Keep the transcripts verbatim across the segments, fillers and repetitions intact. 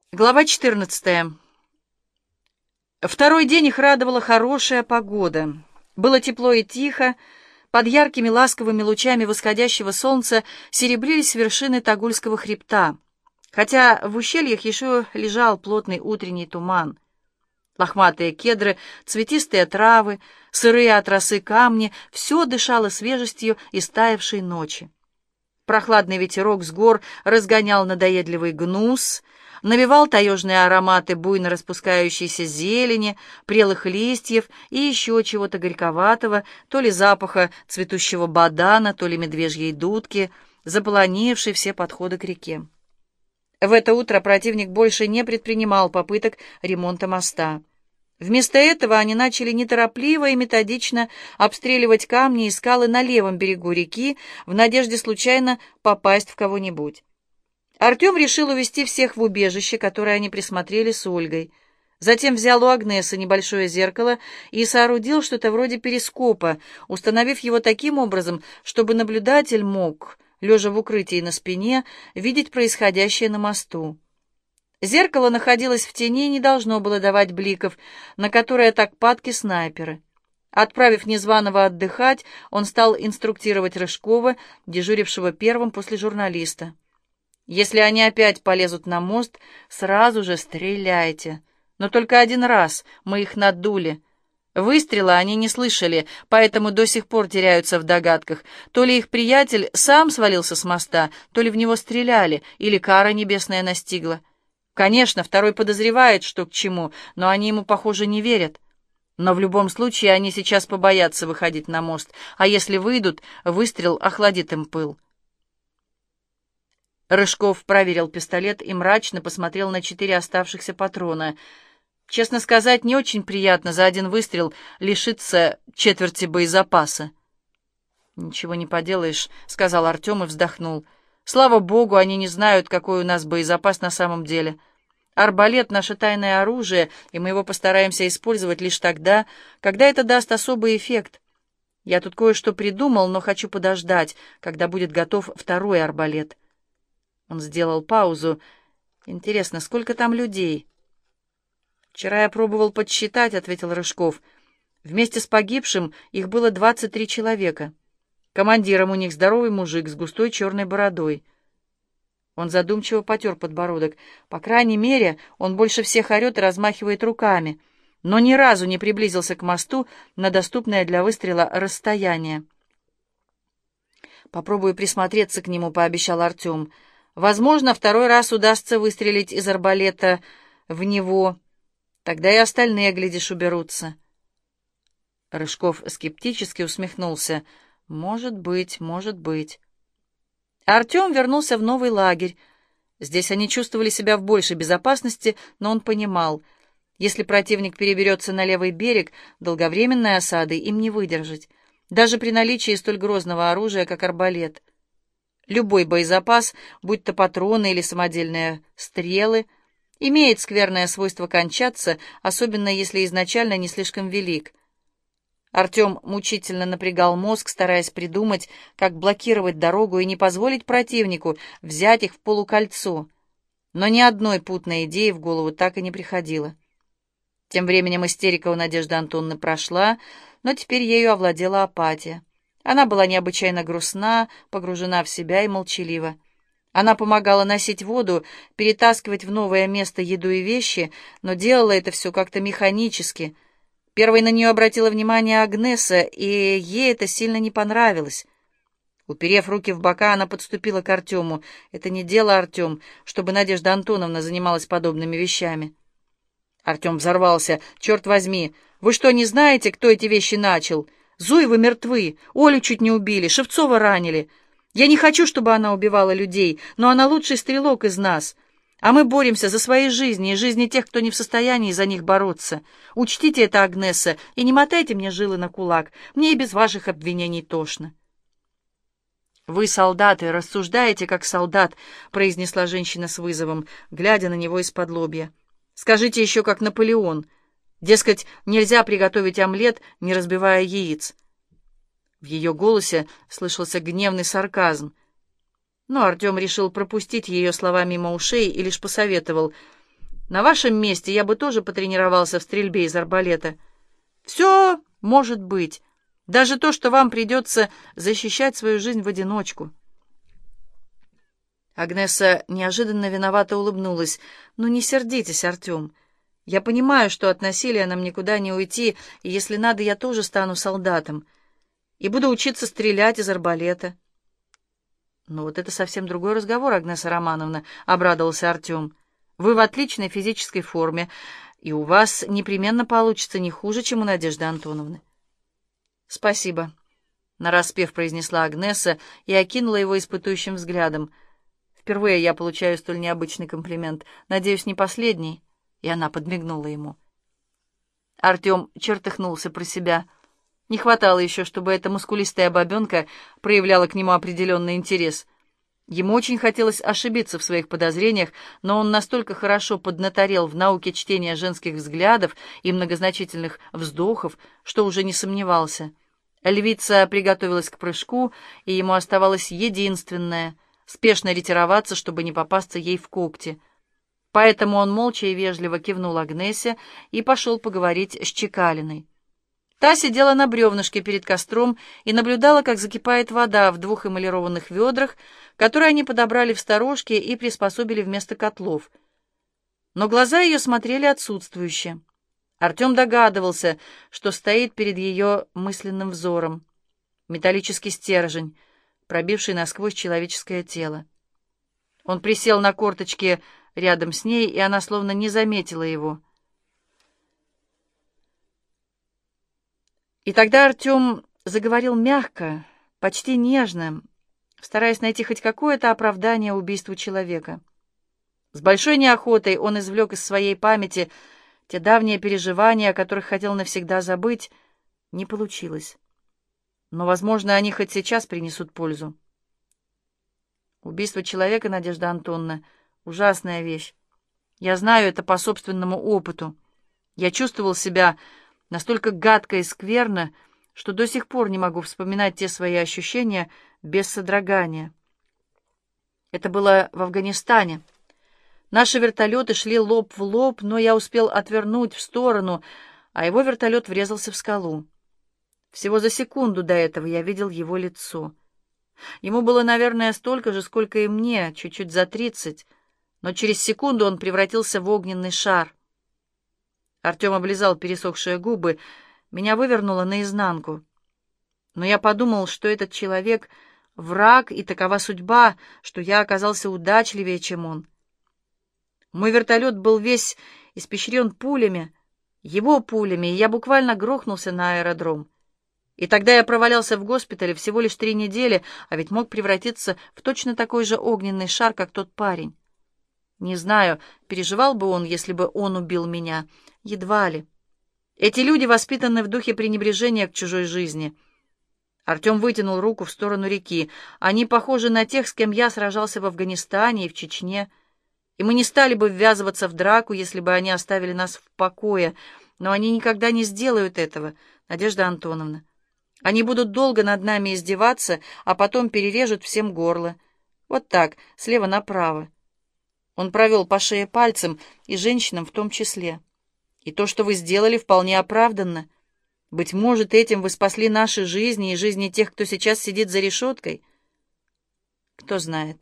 Глава четырнадцатая. Второй день их радовала хорошая погода. Было тепло и тихо, под яркими ласковыми лучами восходящего солнца серебрились вершины Тогульского хребта, хотя в ущельях еще лежал плотный утренний туман. Лохматые кедры, цветистые травы, сырые от росы камни — все дышало свежестью истаявшей ночи. Прохладный ветерок с гор разгонял надоедливый гнус, навевал таежные ароматы буйно распускающейся зелени, прелых листьев и еще чего-то горьковатого, то ли запаха цветущего бадана, то ли медвежьей дудки, заполонившей все подходы к реке. В это утро противник больше не предпринимал попыток ремонта моста. Вместо этого они начали неторопливо и методично обстреливать камни и скалы на левом берегу реки в надежде случайно попасть в кого-нибудь. Артем решил увести всех в убежище, которое они присмотрели с Ольгой. Затем взял у Агнесы небольшое зеркало и соорудил что-то вроде перископа, установив его таким образом, чтобы наблюдатель мог, лежа в укрытии на спине, видеть происходящее на мосту. Зеркало находилось в тени и не должно было давать бликов, на которые так падки снайперы. Отправив незваного отдыхать, он стал инструктировать Рыжкова, дежурившего первым после журналиста. «Если они опять полезут на мост, сразу же стреляйте. Но только один раз мы их надули. Выстрела они не слышали, поэтому до сих пор теряются в догадках. То ли их приятель сам свалился с моста, то ли в него стреляли, или кара небесная настигла. Конечно, второй подозревает, что к чему, но они ему, похоже, не верят. Но в любом случае они сейчас побоятся выходить на мост, а если выйдут, выстрел охладит им пыл». Рыжков проверил пистолет и мрачно посмотрел на четыре оставшихся патрона. Честно сказать, не очень приятно за один выстрел лишиться четверти боезапаса. «Ничего не поделаешь», — сказал Артем и вздохнул. «Слава богу, они не знают, какой у нас боезапас на самом деле. Арбалет — наше тайное оружие, и мы его постараемся использовать лишь тогда, когда это даст особый эффект. Я тут кое-что придумал, но хочу подождать, когда будет готов второй арбалет». Он сделал паузу. «Интересно, сколько там людей?» «Вчера я пробовал подсчитать», — ответил Рыжков. «Вместе с погибшим их было двадцать три человека. Командиром у них здоровый мужик с густой черной бородой». Он задумчиво потер подбородок. «По крайней мере, он больше всех орет и размахивает руками, но ни разу не приблизился к мосту на доступное для выстрела расстояние». «Попробую присмотреться к нему», — пообещал Артем. «Возможно, второй раз удастся выстрелить из арбалета в него. Тогда и остальные, глядишь, уберутся». Рыжков скептически усмехнулся. «Может быть, может быть». Артем вернулся в новый лагерь. Здесь они чувствовали себя в большей безопасности, но он понимал, если противник переберется на левый берег, долговременной осады им не выдержать, даже при наличии столь грозного оружия, как арбалет. Любой боезапас, будь то патроны или самодельные стрелы, имеет скверное свойство кончаться, особенно если изначально не слишком велик. Артем мучительно напрягал мозг, стараясь придумать, как блокировать дорогу и не позволить противнику взять их в полукольцо. Но ни одной путной идеи в голову так и не приходило. Тем временем истерика у Надежды Антоновны прошла, но теперь ею овладела апатия. Она была необычайно грустна, погружена в себя и молчалива. Она помогала носить воду, перетаскивать в новое место еду и вещи, но делала это все как-то механически. Первой на нее обратила внимание Агнеса, и ей это сильно не понравилось. Уперев руки в бока, она подступила к Артему. «Это не дело, Артем, чтобы Надежда Антоновна занималась подобными вещами». Артем взорвался. «Черт возьми! Вы что, не знаете, кто эти вещи начал? Зуевы мертвы, Олю чуть не убили, Шевцова ранили. Я не хочу, чтобы она убивала людей, но она лучший стрелок из нас. А мы боремся за свои жизни и жизни тех, кто не в состоянии за них бороться. Учтите это, Агнеса, и не мотайте мне жилы на кулак. Мне и без ваших обвинений тошно». «Вы, солдаты, рассуждаете, как солдат», — произнесла женщина с вызовом, глядя на него из-под лобья. «Скажите еще, как Наполеон. Дескать, нельзя приготовить омлет, не разбивая яиц». В ее голосе слышался гневный сарказм. Но Артем решил пропустить ее слова мимо ушей и лишь посоветовал: На вашем месте я бы тоже потренировался в стрельбе из арбалета. Все может быть, даже то, что вам придется защищать свою жизнь в одиночку». Агнеса неожиданно виновато улыбнулась. «Ну не сердитесь, Артем. Я понимаю, что от насилия нам никуда не уйти, и если надо, я тоже стану солдатом и буду учиться стрелять из арбалета». «Ну вот это совсем другой разговор, Агнеса Романовна», — обрадовался Артем. «Вы в отличной физической форме, и у вас непременно получится не хуже, чем у Надежды Антоновны». «Спасибо», — нараспев произнесла Агнеса и окинула его испытующим взглядом. «Впервые я получаю столь необычный комплимент. Надеюсь, не последний». И она подмигнула ему. Артем чертыхнулся про себя. Не хватало еще, чтобы эта мускулистая бабенка проявляла к нему определенный интерес. Ему очень хотелось ошибиться в своих подозрениях, но он настолько хорошо поднаторел в науке чтения женских взглядов и многозначительных вздохов, что уже не сомневался. Львица приготовилась к прыжку, и ему оставалось единственное — спешно ретироваться, чтобы не попасться ей в когти. Поэтому он молча и вежливо кивнул Агнесе и пошел поговорить с Чекалиной. Та сидела на бревнышке перед костром и наблюдала, как закипает вода в двух эмалированных ведрах, которые они подобрали в сторожке и приспособили вместо котлов. Но глаза ее смотрели отсутствующе. Артем догадывался, что стоит перед ее мысленным взором. Металлический стержень, пробивший насквозь человеческое тело. Он присел на корточки рядом с ней, и она словно не заметила его. И тогда Артем заговорил мягко, почти нежно, стараясь найти хоть какое-то оправдание убийству человека. С большой неохотой он извлек из своей памяти те давние переживания, о которых хотел навсегда забыть. Не получилось. Но, возможно, они хоть сейчас принесут пользу. Убийство человека, Надежда Антоновна, ужасная вещь. Я знаю это по собственному опыту. Я чувствовал себя настолько гадко и скверно, что до сих пор не могу вспоминать те свои ощущения без содрогания. Это было в Афганистане. Наши вертолеты шли лоб в лоб, но я успел отвернуть в сторону, а его вертолет врезался в скалу. Всего за секунду до этого я видел его лицо. Ему было, наверное, столько же, сколько и мне, чуть-чуть за тридцать, но через секунду он превратился в огненный шар. Артем облизал пересохшие губы. Меня вывернуло наизнанку. Но я подумал, что этот человек — враг, и такова судьба, что я оказался удачливее, чем он. Мой вертолет был весь испещрен пулями, его пулями, и я буквально грохнулся на аэродром. И тогда я провалялся в госпитале всего лишь три недели, а ведь мог превратиться в точно такой же огненный шар, как тот парень. Не знаю, переживал бы он, если бы он убил меня. Едва ли. Эти люди воспитаны в духе пренебрежения к чужой жизни. Артем вытянул руку в сторону реки. Они похожи на тех, с кем я сражался в Афганистане и в Чечне. И мы не стали бы ввязываться в драку, если бы они оставили нас в покое. Но они никогда не сделают этого, Надежда Антоновна. Они будут долго над нами издеваться, а потом перережут всем горло. Вот так, слева направо. Он провел по шее пальцем, и женщинам в том числе. И то, что вы сделали, вполне оправданно. Быть может, этим вы спасли наши жизни и жизни тех, кто сейчас сидит за решеткой. Кто знает.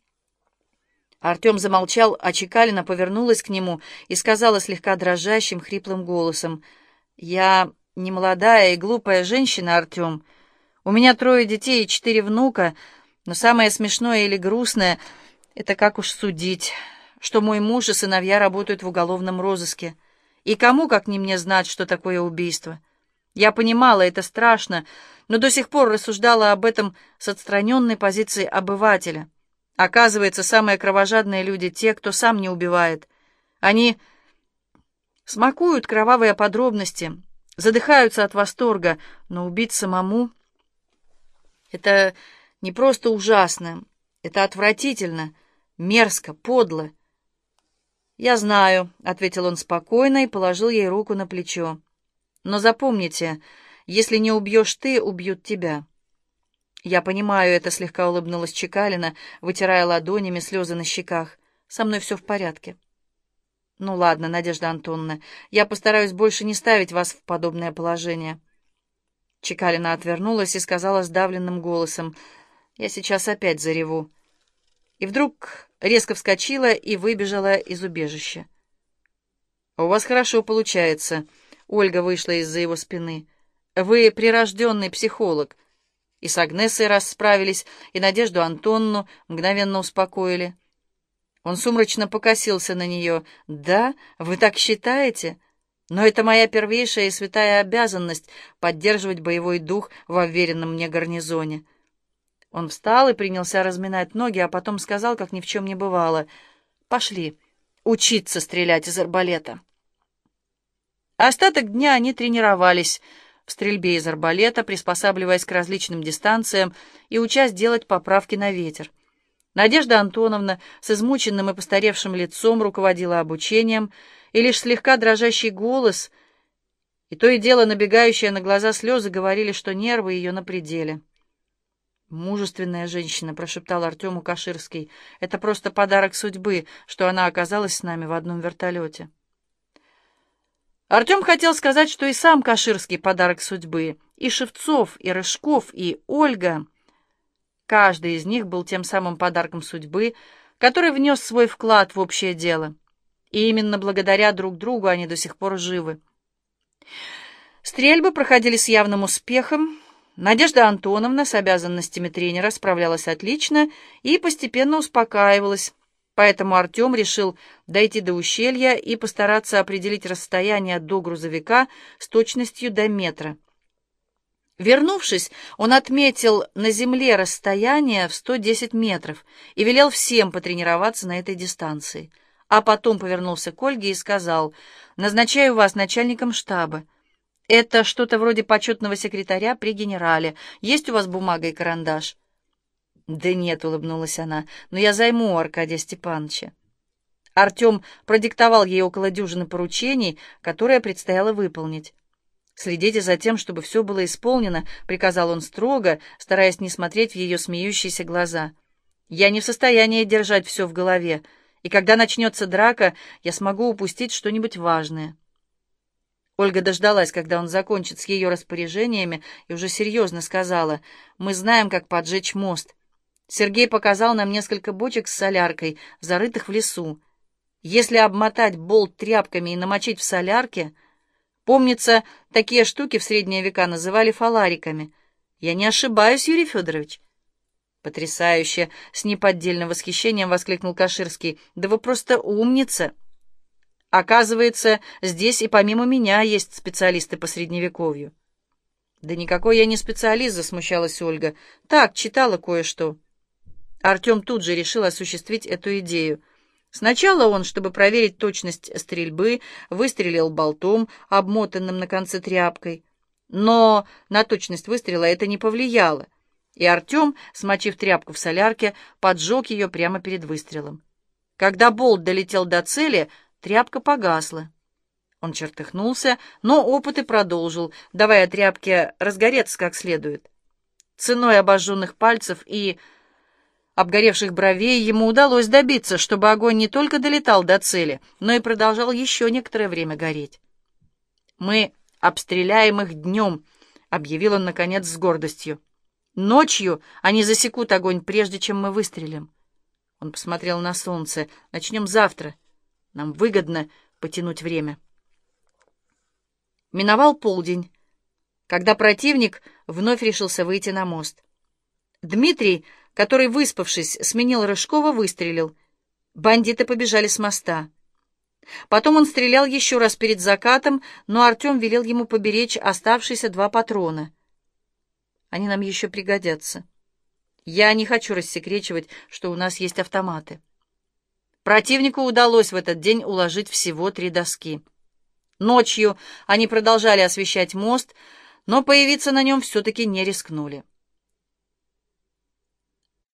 Артем замолчал, а Чекалина повернулась к нему и сказала слегка дрожащим, хриплым голосом: «Я не молодая и глупая женщина, Артем. У меня трое детей и четыре внука, но самое смешное или грустное — это как уж судить, что мой муж и сыновья работают в уголовном розыске. И кому, как не мне, знать, что такое убийство? Я понимала, это страшно, но до сих пор рассуждала об этом с отстраненной позиции обывателя. Оказывается, самые кровожадные люди — те, кто сам не убивает. Они смакуют кровавые подробности, задыхаются от восторга, но убить самому — это не просто ужасно, это отвратительно, мерзко, подло. «Я знаю», — ответил он спокойно и положил ей руку на плечо. «Но запомните, если не убьешь ты, убьют тебя». «Я понимаю это», — слегка улыбнулась Чекалина, вытирая ладонями слезы на щеках. «Со мной все в порядке». «Ну ладно, Надежда Антоновна, я постараюсь больше не ставить вас в подобное положение». Чекалина отвернулась и сказала сдавленным голосом: «Я сейчас опять зареву». И вдруг резко вскочила и выбежала из убежища. «У вас хорошо получается», — Ольга вышла из-за его спины. «Вы прирожденный психолог». И с Агнесой рассправились, и Надежду Антонну мгновенно успокоили. Он сумрачно покосился на нее. «Да, вы так считаете? Но это моя первейшая и святая обязанность — поддерживать боевой дух в уверенном мне гарнизоне». Он встал и принялся разминать ноги, а потом сказал, как ни в чем не бывало: «Пошли учиться стрелять из арбалета». Остаток дня они тренировались в стрельбе из арбалета, приспосабливаясь к различным дистанциям и учась делать поправки на ветер. Надежда Антоновна с измученным и постаревшим лицом руководила обучением, и лишь слегка дрожащий голос и то и дело набегающие на глаза слезы говорили, что нервы ее на пределе. «Мужественная женщина», — прошептал Артему Каширский. «Это просто подарок судьбы, что она оказалась с нами в одном вертолете». Артем хотел сказать, что и сам Каширский — подарок судьбы, и Шевцов, и Рыжков, и Ольга. Каждый из них был тем самым подарком судьбы, который внес свой вклад в общее дело. И именно благодаря друг другу они до сих пор живы. Стрельбы проходили с явным успехом. Надежда Антоновна с обязанностями тренера справлялась отлично и постепенно успокаивалась. Поэтому Артем решил дойти до ущелья и постараться определить расстояние до грузовика с точностью до метра. Вернувшись, он отметил на земле расстояние в сто десять метров и велел всем потренироваться на этой дистанции. А потом повернулся к Ольге и сказал: «Назначаю вас начальником штаба. Это что-то вроде почетного секретаря при генерале. Есть у вас бумага и карандаш?» «Да нет», — улыбнулась она, — «но я займу у Аркадия Степановича». Артем продиктовал ей около дюжины поручений, которые предстояло выполнить. «Следите за тем, чтобы все было исполнено», — приказал он строго, стараясь не смотреть в ее смеющиеся глаза. «Я не в состоянии держать все в голове, и когда начнется драка, я смогу упустить что-нибудь важное». Ольга дождалась, когда он закончит с ее распоряжениями, и уже серьезно сказала: «Мы знаем, как поджечь мост. Сергей показал нам несколько бочек с соляркой, зарытых в лесу. Если обмотать болт тряпками и намочить в солярке... Помнится, такие штуки в средние века называли фалариками. Я не ошибаюсь, Юрий Федорович?» «Потрясающе!» — с неподдельным восхищением воскликнул Каширский. «Да вы просто умница! Оказывается, здесь и помимо меня есть специалисты по средневековью». «Да никакой я не специалист», — засмущалась Ольга. «Так, читала кое-что». Артем тут же решил осуществить эту идею. Сначала он, чтобы проверить точность стрельбы, выстрелил болтом, обмотанным на конце тряпкой. Но на точность выстрела это не повлияло, и Артем, смочив тряпку в солярке, поджег ее прямо перед выстрелом. Когда болт долетел до цели, тряпка погасла. Он чертыхнулся, но опыт и продолжил, давая тряпке разгореться как следует. Ценой обожженных пальцев и обгоревших бровей ему удалось добиться, чтобы огонь не только долетал до цели, но и продолжал еще некоторое время гореть. «Мы обстреляем их днем», — объявил он, наконец, с гордостью. «Ночью они засекут огонь, прежде чем мы выстрелим». Он посмотрел на солнце. «Начнем завтра. Нам выгодно потянуть время». Миновал полдень, когда противник вновь решился выйти на мост. Дмитрий, который, выспавшись, сменил Рыжкова, выстрелил. Бандиты побежали с моста. Потом он стрелял еще раз перед закатом, но Артем велел ему поберечь оставшиеся два патрона. «Они нам еще пригодятся. Я не хочу рассекречивать, что у нас есть автоматы». Противнику удалось в этот день уложить всего три доски. Ночью они продолжали освещать мост, но появиться на нем все-таки не рискнули.